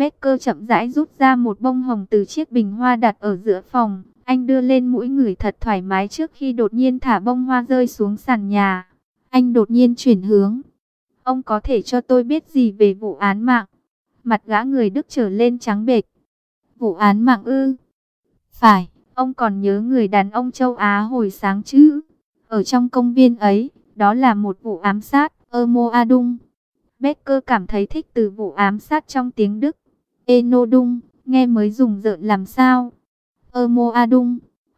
Becker chậm rãi rút ra một bông hồng từ chiếc bình hoa đặt ở giữa phòng. Anh đưa lên mũi ngửi thật thoải mái trước khi đột nhiên thả bông hoa rơi xuống sàn nhà. Anh đột nhiên chuyển hướng. Ông có thể cho tôi biết gì về vụ án mạng? Mặt gã người Đức trở lên trắng bệch. Vụ án mạng ư? Phải, ông còn nhớ người đàn ông châu Á hồi sáng chứ? Ở trong công viên ấy, đó là một vụ ám sát, Ermordung. Becker cảm thấy thích từ vụ ám sát trong tiếng Đức. Enodung, nghe mới rùng rợn làm sao? Ermordung,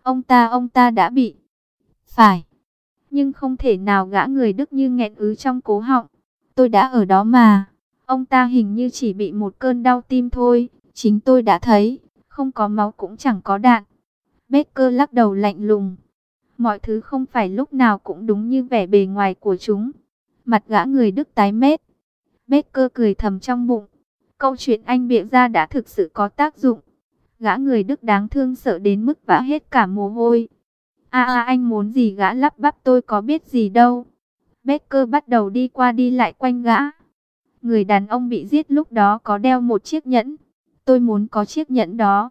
ông ta đã bị. Phải, nhưng không thể nào, gã người Đức như nghẹn ứ trong cố họng. Tôi đã ở đó mà. Ông ta hình như chỉ bị một cơn đau tim thôi. Chính tôi đã thấy, không có máu cũng chẳng có đạn. Becker lắc đầu lạnh lùng. Mọi thứ không phải lúc nào cũng đúng như vẻ bề ngoài của chúng. Mặt gã người Đức tái mét. Becker cười thầm trong bụng. Câu chuyện anh bịa ra đã thực sự có tác dụng. Gã người Đức đáng thương sợ đến mức vã hết cả mồ hôi. Anh muốn gì? Gã lắp bắp. Tôi có biết gì đâu. Becker bắt đầu đi qua đi lại quanh gã. Người đàn ông bị giết lúc đó có đeo một chiếc nhẫn. Tôi muốn có chiếc nhẫn đó.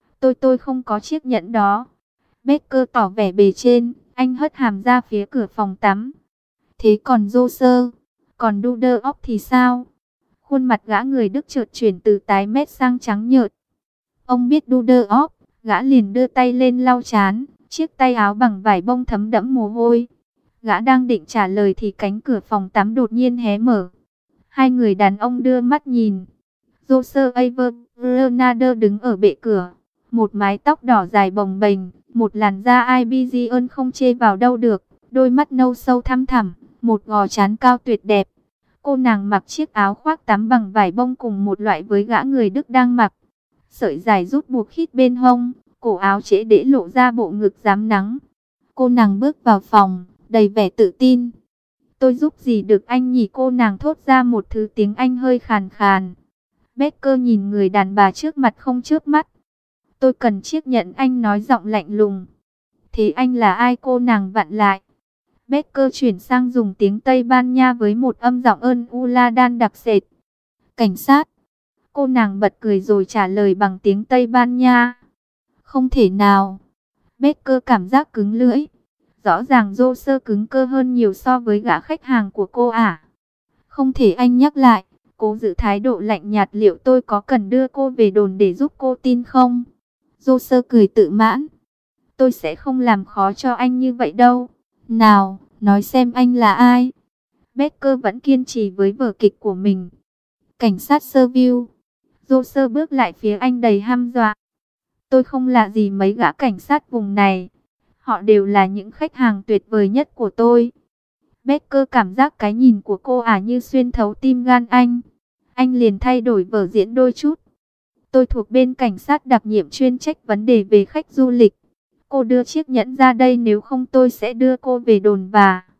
Tôi không có chiếc nhẫn đó. Becker tỏ vẻ bề trên. Anh hất hàm ra phía cửa phòng tắm. Thế còn Joser, còn Duderhoff thì sao? Khuôn mặt gã người Đức chợt chuyển từ tái mét sang trắng nhợt. Ông biết Duderhoff? Gã liền đưa tay lên lau trán. Chiếc tay áo bằng vải bông thấm đẫm mồ hôi. Gã đang định trả lời thì cánh cửa phòng tắm đột nhiên hé mở. Hai người đàn ông đưa mắt nhìn. Joser Evernader đứng ở bệ cửa. Một mái tóc đỏ dài bồng bềnh, một làn da Iberian không chê vào đâu được, đôi mắt nâu sâu thăm thẳm, một gò trán cao tuyệt đẹp. Cô nàng mặc chiếc áo khoác tắm bằng vải bông cùng một loại với gã người Đức đang mặc. Sợi dài rút buộc khít bên hông, cổ áo trễ để lộ ra bộ ngực rám nắng. Cô nàng bước vào phòng, đầy vẻ tự tin. Tôi giúp gì được anh nhỉ? Cô nàng thốt ra một thứ tiếng Anh hơi khàn khàn. Becker nhìn người đàn bà trước mặt không chớp mắt. Tôi cần chiếc nhẫn, anh nói giọng lạnh lùng. Thế anh là ai? Cô nàng vặn lại. Becker chuyển sang dùng tiếng Tây Ban Nha với một âm giọng ơn Uladan đặc sệt. Cảnh sát. Cô nàng bật cười rồi trả lời bằng tiếng Tây Ban Nha. Không thể nào. Becker cảm giác cứng lưỡi. Rõ ràng Joser cứng cơ hơn nhiều so với gã khách hàng của cô à. Không thể. Anh nhắc lại, cố giữ thái độ lạnh nhạt. Liệu tôi có cần đưa cô về đồn để giúp cô tin không? Joser cười tự mãn. Tôi sẽ không làm khó cho anh như vậy đâu. Nào, nói xem anh là ai? Becker vẫn kiên trì với vở kịch của mình. Cảnh sát Serville. Joser bước lại phía anh đầy hăm dọa. Tôi không là gì mấy gã cảnh sát vùng này. Họ đều là những khách hàng tuyệt vời nhất của tôi. Becker cảm giác cái nhìn của cô như xuyên thấu tim gan anh. Anh liền thay đổi vở diễn đôi chút. Tôi thuộc bên cảnh sát đặc nhiệm chuyên trách vấn đề về khách du lịch. Cô đưa chiếc nhẫn ra đây, nếu không tôi sẽ đưa cô về đồn.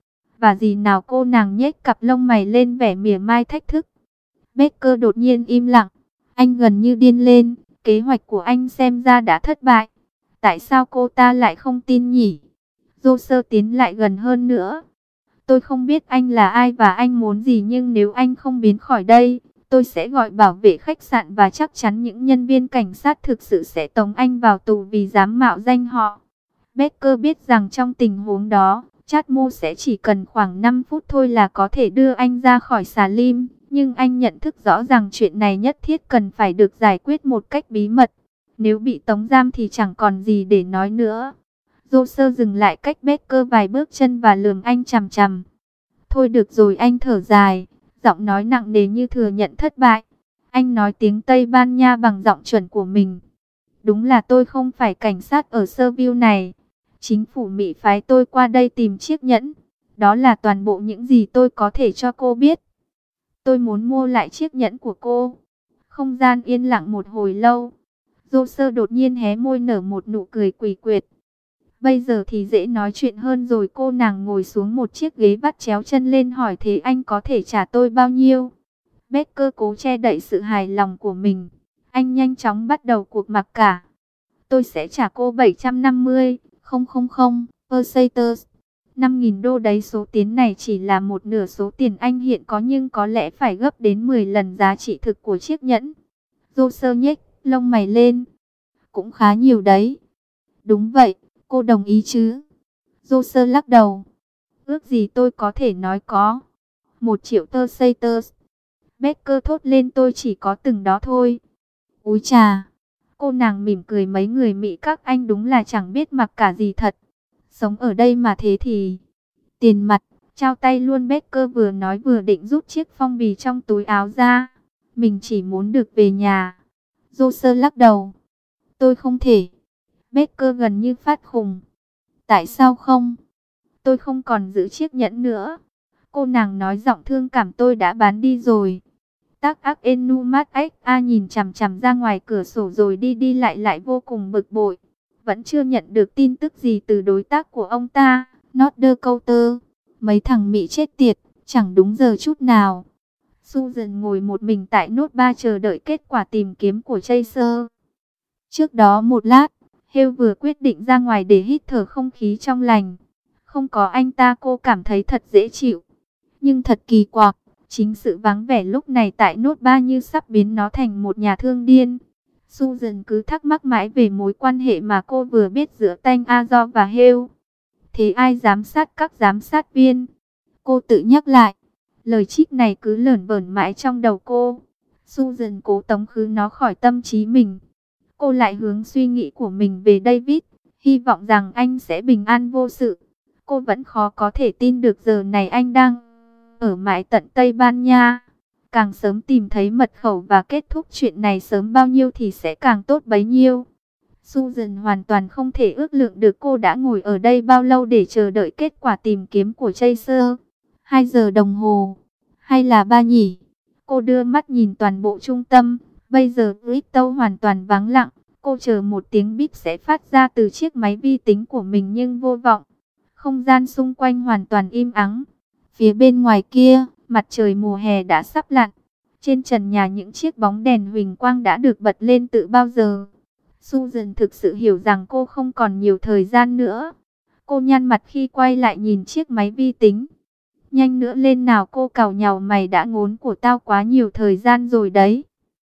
Và gì nào? Cô nàng nhếch cặp lông mày lên vẻ mỉa mai thách thức. Becker đột nhiên im lặng. Anh gần như điên lên. Kế hoạch của anh xem ra đã thất bại. Tại sao cô ta lại không tin nhỉ? Joser tiến lại gần hơn nữa. Tôi không biết anh là ai và anh muốn gì, nhưng nếu anh không biến khỏi đây, tôi sẽ gọi bảo vệ khách sạn và chắc chắn những nhân viên cảnh sát thực sự sẽ tống anh vào tù vì dám mạo danh họ. Becker biết rằng trong tình huống đó, Chadmo sẽ chỉ cần khoảng 5 phút thôi là có thể đưa anh ra khỏi xà lim. Nhưng anh nhận thức rõ rằng chuyện này nhất thiết cần phải được giải quyết một cách bí mật. Nếu bị tống giam thì chẳng còn gì để nói nữa. Joser dừng lại cách Becker vài bước chân và lườm anh chằm chằm. Thôi được rồi, anh thở dài, giọng nói nặng nề như thừa nhận thất bại. Anh nói tiếng Tây Ban Nha bằng giọng chuẩn của mình. Đúng là tôi không phải cảnh sát ở Serville này. Chính phủ Mỹ phái tôi qua đây tìm chiếc nhẫn. Đó là toàn bộ những gì tôi có thể cho cô biết. Tôi muốn mua lại chiếc nhẫn của cô. Không gian yên lặng một hồi lâu. Joser đột nhiên hé môi nở một nụ cười quỷ quyệt. Bây giờ thì dễ nói chuyện hơn rồi. Cô nàng ngồi xuống một chiếc ghế vắt chéo chân lên hỏi, thế anh có thể trả tôi bao nhiêu? Becker cố che đậy sự hài lòng của mình. Anh nhanh chóng bắt đầu cuộc mặc cả. Tôi sẽ trả cô 750, pesetas. 5.000 đô đấy. Số tiền này chỉ là một nửa số tiền anh hiện có, nhưng có lẽ phải gấp đến 10 lần giá trị thực của chiếc nhẫn. Joker nhếch lông mày lên. Cũng khá nhiều đấy. Đúng vậy, cô đồng ý chứ? Joker lắc đầu. Ước gì tôi có thể nói có. 1 triệu tơ xây tơ. Becker thốt lên, tôi chỉ có từng đó thôi. Úi chà. Cô nàng mỉm cười, mấy người Mỹ các anh đúng là chẳng biết mặc cả gì thật. Sống ở đây mà thế thì... Tiền mặt, trao tay luôn. Becker vừa nói vừa định rút chiếc phong bì trong túi áo ra. Mình chỉ muốn được về nhà. Joker lắc đầu. Tôi không thể. Becker gần như phát khùng. Tại sao không? Tôi không còn giữ chiếc nhẫn nữa. Cô nàng nói giọng thương cảm, tôi đã bán đi rồi. Tác ác Enumat XA nhìn chằm chằm ra ngoài cửa sổ rồi đi đi lại lại vô cùng bực bội. Vẫn chưa nhận được tin tức gì từ đối tác của ông ta, Nordercoulter. Mấy thằng Mỹ chết tiệt, chẳng đúng giờ chút nào. Susan ngồi một mình tại nốt 3 chờ đợi kết quả tìm kiếm của Chaser. Trước đó một lát, Hale vừa quyết định ra ngoài để hít thở không khí trong lành. Không có anh ta cô cảm thấy thật dễ chịu. Nhưng thật kỳ quặc, chính sự vắng vẻ lúc này tại nốt 3 như sắp biến nó thành một nhà thương điên. Susan cứ thắc mắc mãi về mối quan hệ mà cô vừa biết giữa Tanh Azor và Hale. Thế ai giám sát các giám sát viên? Cô tự nhắc lại. Lời trích này cứ lởn vởn mãi trong đầu cô. Susan cố tống khứ nó khỏi tâm trí mình. Cô lại hướng suy nghĩ của mình về David, hy vọng rằng anh sẽ bình an vô sự. Cô vẫn khó có thể tin được giờ này anh đang ở mãi tận Tây Ban Nha. Càng sớm tìm thấy mật khẩu và kết thúc chuyện này sớm bao nhiêu thì sẽ càng tốt bấy nhiêu. Susan hoàn toàn không thể ước lượng được cô đã ngồi ở đây bao lâu để chờ đợi kết quả tìm kiếm của Chaser. 2 giờ đồng hồ, hay là 3 nhỉ? Cô đưa mắt nhìn toàn bộ trung tâm. Bây giờ Crypto hoàn toàn vắng lặng. Cô chờ một tiếng bíp sẽ phát ra từ chiếc máy vi tính của mình nhưng vô vọng. Không gian xung quanh hoàn toàn im ắng. Phía bên ngoài kia, mặt trời mùa hè đã sắp lặn. Trên trần nhà những chiếc bóng đèn huỳnh quang đã được bật lên từ bao giờ. Susan thực sự hiểu rằng cô không còn nhiều thời gian nữa. Cô nhăn mặt khi quay lại nhìn chiếc máy vi tính. Nhanh nữa lên nào, cô càu nhàu mày, đã ngốn của tao quá nhiều thời gian rồi đấy.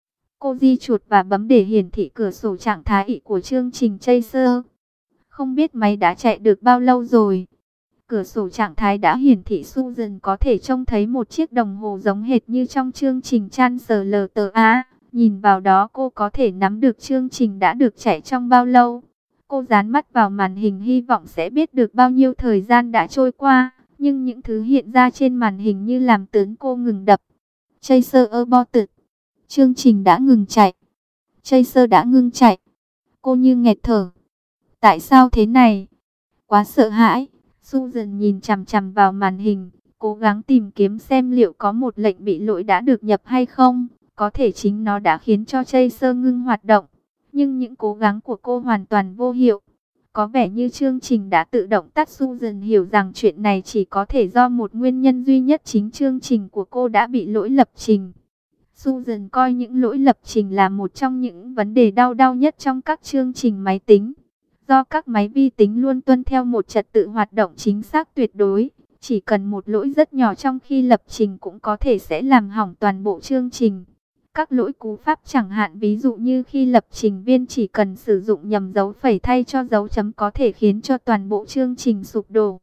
Cô di chuột và bấm để hiển thị cửa sổ trạng thái của chương trình Chaser. Không biết máy đã chạy được bao lâu rồi. Cửa sổ trạng thái đã hiển thị Susan có thể trông thấy một chiếc đồng hồ giống hệt như trong chương trình Translta. Nhìn vào đó cô có thể nắm được chương trình đã được chạy trong bao lâu. Cô dán mắt vào màn hình hy vọng sẽ biết được bao nhiêu thời gian đã trôi qua. Nhưng những thứ hiện ra trên màn hình như làm tướng cô ngừng đập. Chaser aborted. Chương trình đã ngừng chạy. Chaser đã ngừng chạy. Cô như nghẹt thở. Tại sao thế này? Quá sợ hãi. Susan nhìn chằm chằm vào màn hình, cố gắng tìm kiếm xem liệu có một lệnh bị lỗi đã được nhập hay không. Có thể chính nó đã khiến cho Chaser ngưng hoạt động. Nhưng những cố gắng của cô hoàn toàn vô hiệu. Có vẻ như chương trình đã tự động tắt. Susan hiểu rằng chuyện này chỉ có thể do một nguyên nhân duy nhất, chính chương trình của cô đã bị lỗi lập trình. Susan coi những lỗi lập trình là một trong những vấn đề đau nhất trong các chương trình máy tính. Do các máy vi tính luôn tuân theo một trật tự hoạt động chính xác tuyệt đối, chỉ cần một lỗi rất nhỏ trong khi lập trình cũng có thể sẽ làm hỏng toàn bộ chương trình. Các lỗi cú pháp chẳng hạn, ví dụ như khi lập trình viên chỉ cần sử dụng nhầm dấu phẩy thay cho dấu chấm có thể khiến cho toàn bộ chương trình sụp đổ.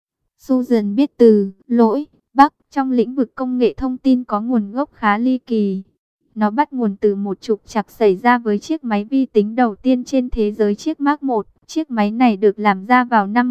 Susan biết từ lỗi bug trong lĩnh vực công nghệ thông tin có nguồn gốc khá ly kỳ. Nó bắt nguồn từ một trục trặc xảy ra với chiếc máy vi tính đầu tiên trên thế giới, chiếc Mark I. Chiếc máy này được làm ra vào năm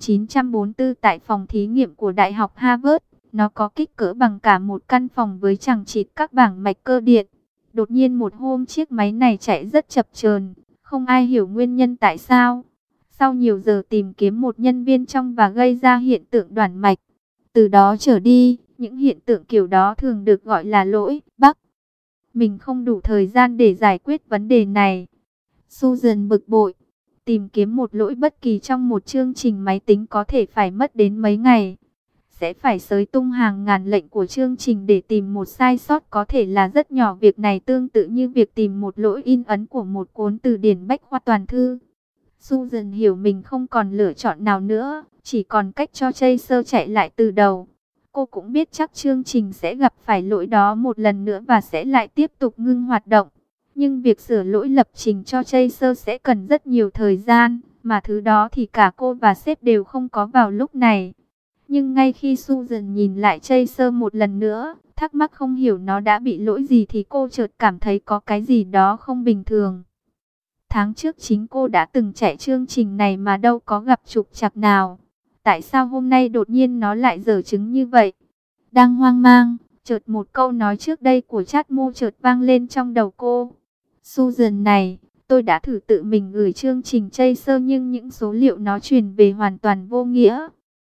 1944 tại phòng thí nghiệm của Đại học Harvard. Nó có kích cỡ bằng cả một căn phòng với chằng chịt các bảng mạch cơ điện. Đột nhiên một hôm chiếc máy này chạy rất chập chờn, không ai hiểu nguyên nhân tại sao. Sau nhiều giờ tìm kiếm, một nhân viên trong và gây ra hiện tượng đoản mạch. Từ đó trở đi, những hiện tượng kiểu đó thường được gọi là lỗi bug. Mình không đủ thời gian để giải quyết vấn đề này. Susan bực bội. Tìm kiếm một lỗi bất kỳ trong một chương trình máy tính có thể phải mất đến mấy ngày. Sẽ phải xới tung hàng ngàn lệnh của chương trình để tìm một sai sót có thể là rất nhỏ. Việc này tương tự như việc tìm một lỗi in ấn của một cuốn từ điển bách khoa toàn thư. Susan hiểu mình không còn lựa chọn nào nữa, chỉ còn cách cho Chaser chạy lại từ đầu. Cô cũng biết chắc chương trình sẽ gặp phải lỗi đó một lần nữa và sẽ lại tiếp tục ngưng hoạt động. Nhưng việc sửa lỗi lập trình cho Chaser sẽ cần rất nhiều thời gian, mà thứ đó thì cả cô và sếp đều không có vào lúc này. Nhưng ngay khi Susan nhìn lại Chaser một lần nữa, thắc mắc không hiểu nó đã bị lỗi gì thì cô chợt cảm thấy có cái gì đó không bình thường. Tháng trước chính cô đã từng chạy chương trình này mà đâu có gặp trục trặc nào. Tại sao hôm nay đột nhiên nó lại dở chứng như vậy? Đang hoang mang, chợt một câu nói trước đây của Chatmo chợt vang lên trong đầu cô. Susan này, tôi đã thử tự mình gửi chương trình Chaser nhưng những số liệu nó truyền về hoàn toàn vô nghĩa.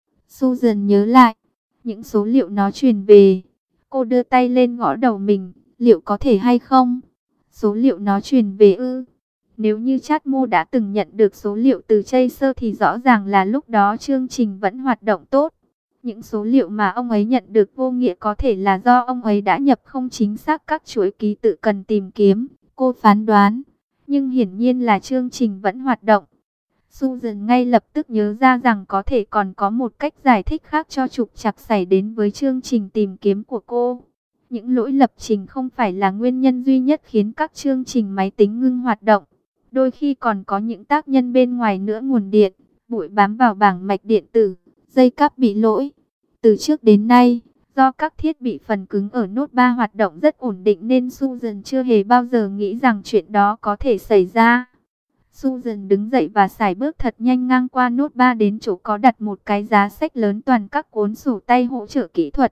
Susan nhớ lại, những số liệu nó truyền về. Cô đưa tay lên gõ đầu mình, liệu có thể hay không? Số liệu nó truyền về ư? Nếu như Chatmo đã từng nhận được số liệu từ Chaser thì rõ ràng là lúc đó chương trình vẫn hoạt động tốt. Những số liệu mà ông ấy nhận được vô nghĩa có thể là do ông ấy đã nhập không chính xác các chuỗi ký tự cần tìm kiếm, cô phán đoán. Nhưng hiển nhiên là chương trình vẫn hoạt động. Susan ngay lập tức nhớ ra rằng có thể còn có một cách giải thích khác cho trục trặc xảy đến với chương trình tìm kiếm của cô. Những lỗi lập trình không phải là nguyên nhân duy nhất khiến các chương trình máy tính ngưng hoạt động. Đôi khi còn có những tác nhân bên ngoài nữa, nguồn điện, bụi bám vào bảng mạch điện tử, dây cáp bị lỗi. Từ trước đến nay, do các thiết bị phần cứng ở Note 3 hoạt động rất ổn định nên Susan chưa hề bao giờ nghĩ rằng chuyện đó có thể xảy ra. Susan đứng dậy và sải bước thật nhanh ngang qua Note 3 đến chỗ có đặt một cái giá sách lớn toàn các cuốn sổ tay hỗ trợ kỹ thuật.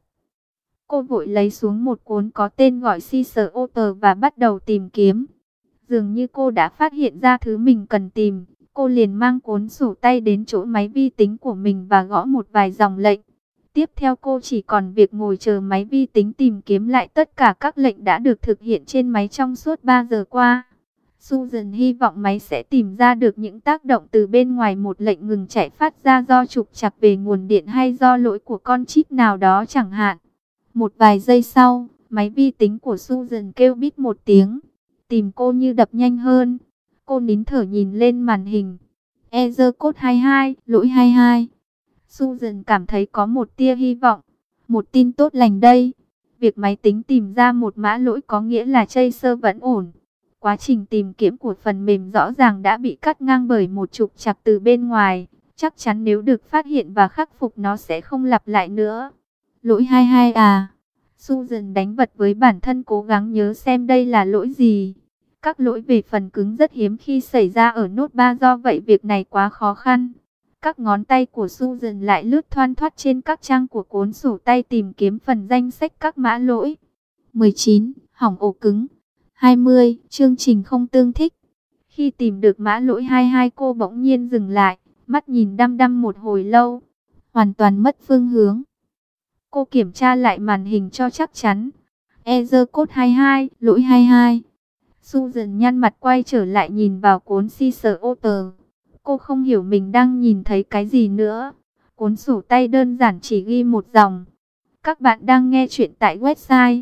Cô vội lấy xuống một cuốn có tên gọi Caesar Author và bắt đầu tìm kiếm. Dường như cô đã phát hiện ra thứ mình cần tìm. Cô liền mang cuốn sổ tay đến chỗ máy vi tính của mình và gõ một vài dòng lệnh. Tiếp theo cô chỉ còn việc ngồi chờ máy vi tính tìm kiếm lại tất cả các lệnh đã được thực hiện trên máy trong suốt 3 giờ qua. Susan hy vọng máy sẽ tìm ra được những tác động từ bên ngoài một lệnh ngừng chạy phát ra do trục trặc về nguồn điện hay do lỗi của con chip nào đó chẳng hạn. Một vài giây sau, máy vi tính của Susan kêu bít một tiếng. Tìm cô như đập nhanh hơn. Cô nín thở nhìn lên màn hình. Error code 22, lỗi 22. Susan cảm thấy có một tia hy vọng. Một tin tốt lành đây. Việc máy tính tìm ra một mã lỗi có nghĩa là Chaser vẫn ổn. Quá trình tìm kiếm của phần mềm rõ ràng đã bị cắt ngang bởi một trục trặc từ bên ngoài. Chắc chắn nếu được phát hiện và khắc phục nó sẽ không lặp lại nữa. Lỗi 22 à? Susan đánh vật với bản thân cố gắng nhớ xem đây là lỗi gì. Các lỗi về phần cứng rất hiếm khi xảy ra ở Note 3, do vậy việc này quá khó khăn. Các ngón tay của Susan lại lướt thoăn thoắt trên các trang của cuốn sổ tay tìm kiếm phần danh sách các mã lỗi. 19. Hỏng ổ cứng. 20. Chương trình không tương thích. Khi tìm được mã lỗi 22 cô bỗng nhiên dừng lại, mắt nhìn đăm đăm một hồi lâu, hoàn toàn mất phương hướng. Cô kiểm tra lại màn hình cho chắc chắn. Error code 22, lỗi 22. Susan nhăn mặt quay trở lại nhìn vào cuốn Caesar Author. Cô không hiểu mình đang nhìn thấy cái gì nữa. Cuốn sổ tay đơn giản chỉ ghi một dòng. Các bạn đang nghe chuyện tại website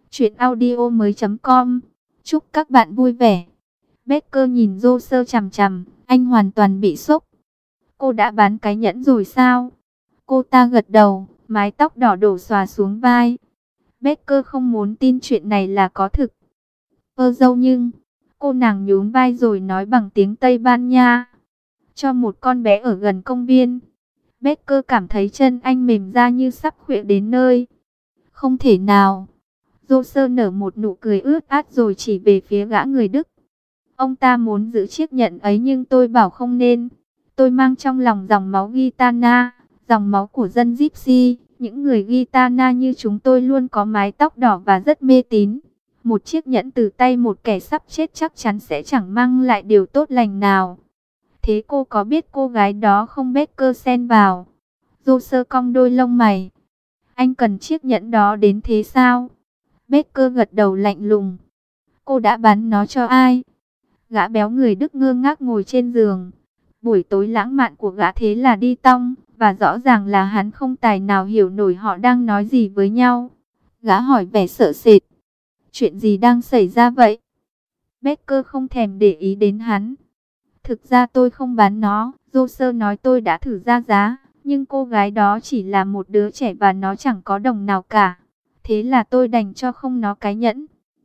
chuyenaudio.com. Chúc các bạn vui vẻ. Becker nhìn Joe chằm chằm, anh hoàn toàn bị sốc. Cô đã bán cái nhẫn rồi sao? Cô ta gật đầu, mái tóc đỏ đổ xòa xuống vai. Becker không muốn tin chuyện này là có thực. Dâu nhưng, cô nàng nhún vai rồi nói bằng tiếng Tây Ban Nha. Cho một con bé ở gần công viên. Becker cảm thấy chân anh mềm ra như sắp khuỵu đến nơi. Không thể nào. Joe nở một nụ cười ướt át rồi chỉ về phía gã người Đức. Ông ta muốn giữ chiếc nhẫn ấy nhưng tôi bảo không nên. Tôi mang trong lòng dòng máu Gitana, dòng máu của dân Gypsy. Những người Gitana như chúng tôi luôn có mái tóc đỏ và rất mê tín. Một chiếc nhẫn từ tay một kẻ sắp chết chắc chắn sẽ chẳng mang lại điều tốt lành nào. Thế cô có biết cô gái đó không? Becker xen vào. Joe cong đôi lông mày. Anh cần chiếc nhẫn đó đến thế sao? Becker gật đầu lạnh lùng. Cô đã bán nó cho ai? Gã béo người Đức ngơ ngác ngồi trên giường. Buổi tối lãng mạn của gã thế là đi tong, và rõ ràng là hắn không tài nào hiểu nổi họ đang nói gì với nhau. Gã hỏi vẻ sợ sệt. Chuyện gì đang xảy ra vậy? Becker không thèm để ý đến hắn. Thực ra tôi không bán nó, Joe nói, tôi đã thử ra giá, nhưng cô gái đó chỉ là một đứa trẻ và nó chẳng có đồng nào cả. Thế là tôi đành cho không nó cái nhẫn.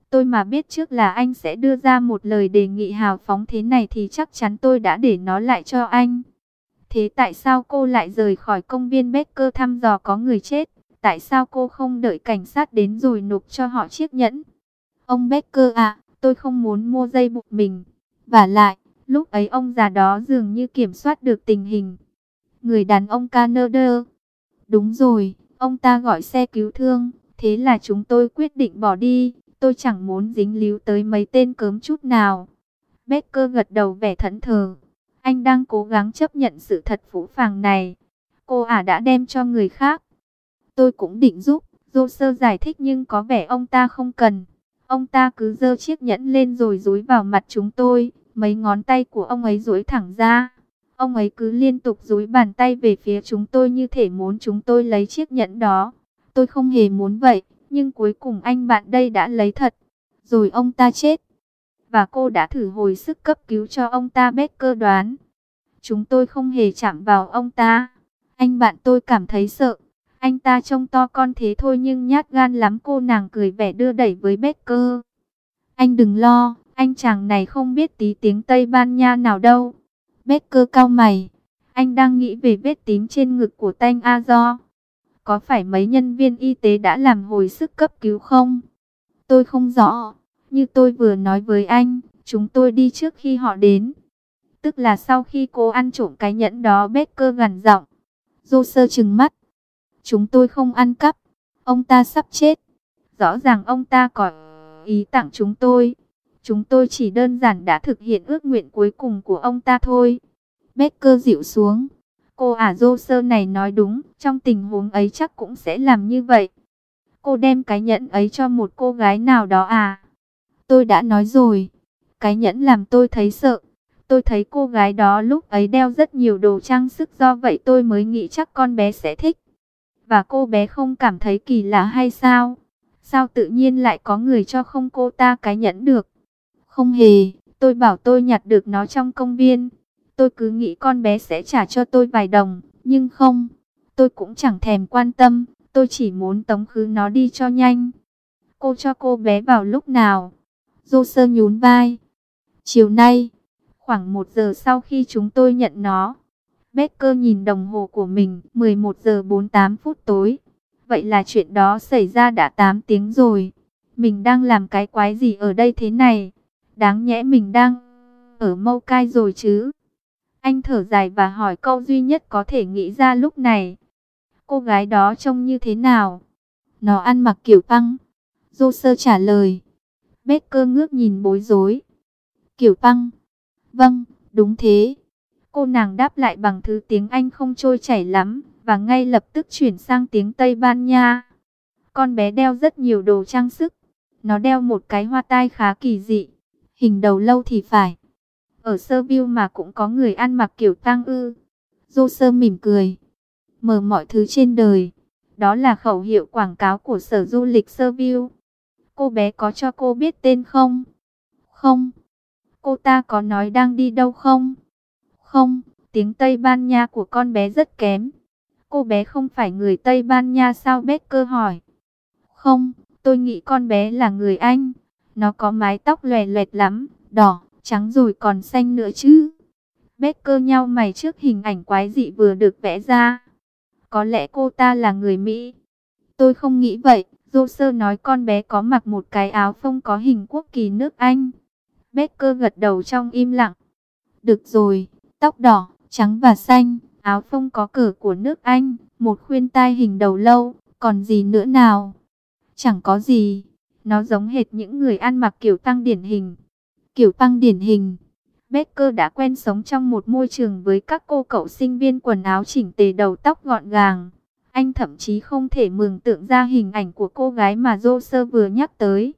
Tôi mà biết trước là anh sẽ đưa ra một lời đề nghị hào phóng thế này thì chắc chắn tôi đã để nó lại cho anh. Thế tại sao cô lại rời khỏi công viên Becker thăm dò có người chết? Tại sao cô không đợi cảnh sát đến rồi nộp cho họ chiếc nhẫn? Ông Becker à, tôi không muốn mua dây buộc mình. Vả lại, lúc ấy ông già đó dường như kiểm soát được tình hình. Người đàn ông Canada. Đúng rồi, ông ta gọi xe cứu thương. Thế là chúng tôi quyết định bỏ đi. Tôi chẳng muốn dính líu tới mấy tên cớm chút nào. Becker gật đầu vẻ thẫn thờ. Anh đang cố gắng chấp nhận sự thật phũ phàng này. Cô đã đem cho người khác. Tôi cũng định giúp. Joser giải thích nhưng có vẻ ông ta không cần. Ông ta cứ giơ chiếc nhẫn lên rồi dúi vào mặt chúng tôi. Mấy ngón tay của ông ấy duỗi thẳng ra. Ông ấy cứ liên tục dúi bàn tay về phía chúng tôi như thể muốn chúng tôi lấy chiếc nhẫn đó. Tôi không hề muốn vậy, nhưng cuối cùng anh bạn đây đã lấy thật. Rồi ông ta chết. Và cô đã thử hồi sức cấp cứu cho ông ta. Becker đoán. Chúng tôi không hề chạm vào ông ta. Anh bạn tôi cảm thấy sợ. Anh ta trông to con thế thôi nhưng nhát gan lắm. Cô nàng cười vẻ đưa đẩy với Becker. Anh đừng lo, anh chàng này không biết tí tiếng Tây Ban Nha nào đâu. Becker cau mày. Anh đang nghĩ về vết tím trên ngực của Tanh Azor. Có phải mấy nhân viên y tế đã làm hồi sức cấp cứu không? Tôi không rõ. Như tôi vừa nói với anh, chúng tôi đi trước khi họ đến. Tức là sau khi cô ăn trộm cái nhẫn đó. Becker gằn giọng. Joser trừng mắt. Chúng tôi không ăn cắp. Ông ta sắp chết. Rõ ràng ông ta có ý tặng chúng tôi. Chúng tôi chỉ đơn giản đã thực hiện ước nguyện cuối cùng của ông ta thôi. Becker dịu xuống. Cô Joser này nói đúng. Trong tình huống ấy chắc cũng sẽ làm như vậy. Cô đem cái nhẫn ấy cho một cô gái nào đó à? Tôi đã nói rồi. Cái nhẫn làm tôi thấy sợ. Tôi thấy cô gái đó lúc ấy đeo rất nhiều đồ trang sức, do vậy tôi mới nghĩ chắc con bé sẽ thích. Và cô bé không cảm thấy kỳ lạ hay sao? Sao tự nhiên lại có người cho không cô ta cái nhẫn được? Không hề, tôi bảo tôi nhặt được nó trong công viên. Tôi cứ nghĩ con bé sẽ trả cho tôi vài đồng, nhưng không. Tôi cũng chẳng thèm quan tâm, tôi chỉ muốn tống khứ nó đi cho nhanh. Cô cho cô bé vào lúc nào? Joser nhún vai. Chiều nay, khoảng 1 giờ sau khi chúng tôi nhận nó. Becker nhìn đồng hồ của mình, 11 giờ 48 phút tối. Vậy là chuyện đó xảy ra đã 8 tiếng rồi. Mình đang làm cái quái gì ở đây thế này? Đáng nhẽ mình đang ở Mâu Cai rồi chứ. Anh thở dài và hỏi câu duy nhất có thể nghĩ ra lúc này. Cô gái đó trông như thế nào? Nó ăn mặc kiểu punk. Joser trả lời. Becker ngước nhìn bối rối. Kiểu punk? Vâng, đúng thế. Cô nàng đáp lại bằng thứ tiếng Anh không trôi chảy lắm, và ngay lập tức chuyển sang tiếng Tây Ban Nha. Con bé đeo rất nhiều đồ trang sức. Nó đeo một cái hoa tai khá kỳ dị. Hình đầu lâu thì phải. Ở Seville mà cũng có người ăn mặc kiểu tang ư? Joser mỉm cười. Mở mọi thứ trên đời. Đó là khẩu hiệu quảng cáo của sở du lịch Seville. Cô bé có cho cô biết tên không? Không. Cô ta có nói đang đi đâu không? Không, tiếng Tây Ban Nha của con bé rất kém. Cô bé không phải người Tây Ban Nha sao? Becker hỏi. Không, tôi nghĩ con bé là người Anh. Nó có mái tóc loè loẹt lắm, đỏ, trắng rồi còn xanh nữa chứ. Becker nhau mày trước hình ảnh quái dị vừa được vẽ ra. Có lẽ cô ta là người Mỹ. Tôi không nghĩ vậy. Joser nói con bé có mặc một cái áo phông có hình quốc kỳ nước Anh. Becker gật đầu trong im lặng. Được rồi, tóc đỏ, trắng và xanh, áo phông có cờ của nước Anh, một khuyên tai hình đầu lâu, còn gì nữa nào? Chẳng có gì, nó giống hệt những người ăn mặc kiểu tăng điển hình. Kiểu tăng điển hình. Becker đã quen sống trong một môi trường với các cô cậu sinh viên quần áo chỉnh tề, đầu tóc gọn gàng. Anh thậm chí không thể mường tượng ra hình ảnh của cô gái mà Joser vừa nhắc tới.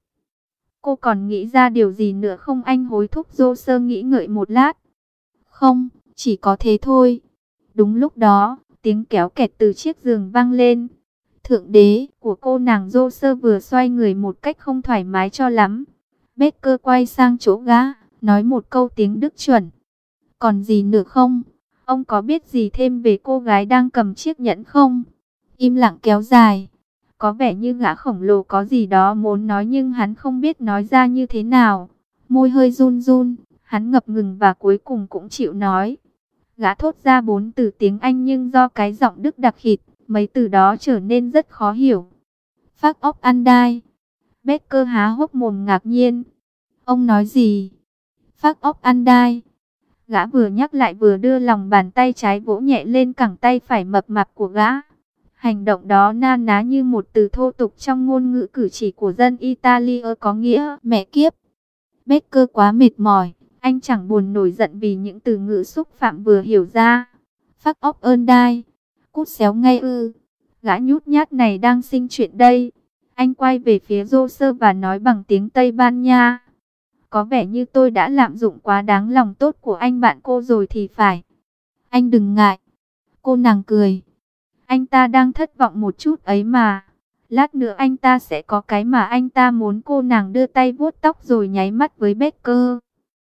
Cô còn nghĩ ra điều gì nữa không? Anh hối thúc Joser nghĩ ngợi một lát. Không, chỉ có thế thôi. Đúng lúc đó, tiếng kéo kẹt từ chiếc giường vang lên. Thượng đế của cô nàng Joser vừa xoay người một cách không thoải mái cho lắm. Becker quay sang chỗ gã, nói một câu tiếng Đức chuẩn. Còn gì nữa không? Ông có biết gì thêm về cô gái đang cầm chiếc nhẫn không? Im lặng kéo dài. Có vẻ như gã khổng lồ có gì đó muốn nói nhưng hắn không biết nói ra như thế nào. Môi hơi run run, hắn ngập ngừng và cuối cùng cũng chịu nói. Gã thốt ra 4 từ tiếng Anh nhưng do cái giọng Đức đặc khịt, mấy từ đó trở nên rất khó hiểu. Fuck off and die. Becker há hốc mồm ngạc nhiên. Ông nói gì? Fuck off and die. Gã vừa nhắc lại vừa đưa lòng bàn tay trái vỗ nhẹ lên cẳng tay phải mập mạp của gã. Hành động đó na ná như một từ thô tục trong ngôn ngữ cử chỉ của dân Italia có nghĩa mẹ kiếp. Becker quá mệt mỏi, anh chẳng buồn nổi giận vì những từ ngữ xúc phạm vừa hiểu ra. Fuck off and die. Cút xéo ngay ư. Gã nhút nhát này đang sinh chuyện đây. Anh quay về phía Joseph và nói bằng tiếng Tây Ban Nha. Có vẻ như tôi đã lạm dụng quá đáng lòng tốt của anh bạn cô rồi thì phải. Anh đừng ngại. Cô nàng cười. Anh ta đang thất vọng một chút ấy mà. Lát nữa anh ta sẽ có cái mà anh ta muốn. Cô nàng đưa tay vuốt tóc rồi nháy mắt với Becker.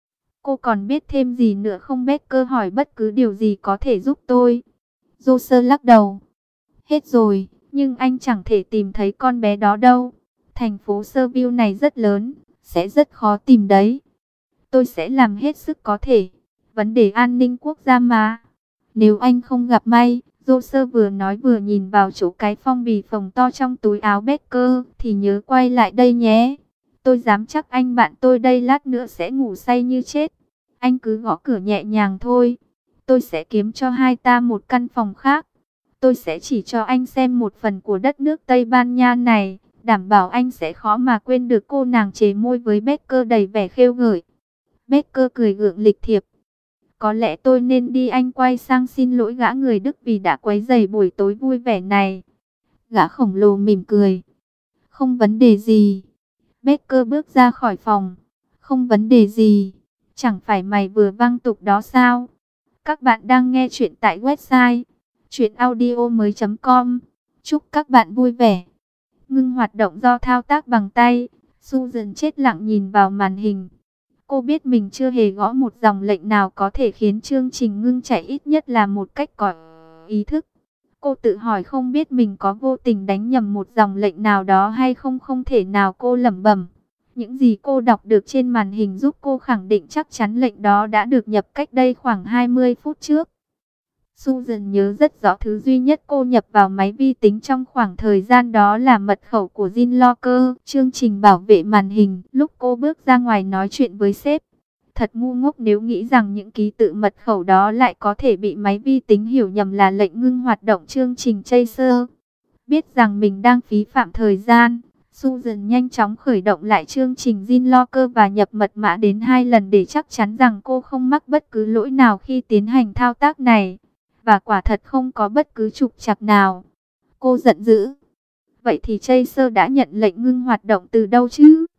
Cô còn biết thêm gì nữa không? Becker hỏi. Bất cứ điều gì có thể giúp tôi. Joseph lắc đầu. Hết rồi, nhưng anh chẳng thể tìm thấy con bé đó đâu. Thành phố Seville này rất lớn, sẽ rất khó tìm đấy. Tôi sẽ làm hết sức có thể. Vấn đề an ninh quốc gia mà. Nếu anh không gặp may, Joseph vừa nói vừa nhìn vào chỗ cái phong bì phồng to trong túi áo Becker, thì nhớ quay lại đây nhé. Tôi dám chắc anh bạn tôi đây lát nữa sẽ ngủ say như chết. Anh cứ gõ cửa nhẹ nhàng thôi. Tôi sẽ kiếm cho hai ta một căn phòng khác. Tôi sẽ chỉ cho anh xem một phần của đất nước Tây Ban Nha này. Đảm bảo anh sẽ khó mà quên được. Cô nàng chế môi với Becker đầy vẻ khêu gợi. Becker cười gượng lịch thiệp. Có lẽ tôi nên đi. Anh quay sang xin lỗi gã người Đức vì đã quấy rầy buổi tối vui vẻ này. Gã khổng lồ mỉm cười. Không vấn đề gì. Becker bước ra khỏi phòng. Không vấn đề gì. Chẳng phải mày vừa văng tục đó sao? Các bạn đang nghe chuyện tại website truyệnaudiomoi.com. Chúc các bạn vui vẻ. Ngưng hoạt động do thao tác bằng tay. Susan chết lặng nhìn vào màn hình. Cô biết mình chưa hề gõ một dòng lệnh nào có thể khiến chương trình ngưng chạy ít nhất là một cách có ý thức. Cô tự hỏi không biết mình có vô tình đánh nhầm một dòng lệnh nào đó hay không. Không thể nào. Cô lẩm bẩm. Những gì cô đọc được trên màn hình giúp cô khẳng định chắc chắn lệnh đó đã được nhập cách đây khoảng 20 phút trước. Susan nhớ rất rõ thứ duy nhất cô nhập vào máy vi tính trong khoảng thời gian đó là mật khẩu của Zin Locker, chương trình bảo vệ màn hình. Lúc cô bước ra ngoài nói chuyện với sếp, thật ngu ngốc nếu nghĩ rằng những ký tự mật khẩu đó lại có thể bị máy vi tính hiểu nhầm là lệnh ngưng hoạt động chương trình Chaser. Biết rằng mình đang phí phạm thời gian, Susan nhanh chóng khởi động lại chương trình Zin Locker và nhập mật mã đến 2 lần để chắc chắn rằng cô không mắc bất cứ lỗi nào khi tiến hành thao tác này. Và quả thật không có bất cứ trục trặc nào. Cô giận dữ. Vậy thì Chaser đã nhận lệnh ngưng hoạt động từ đâu chứ?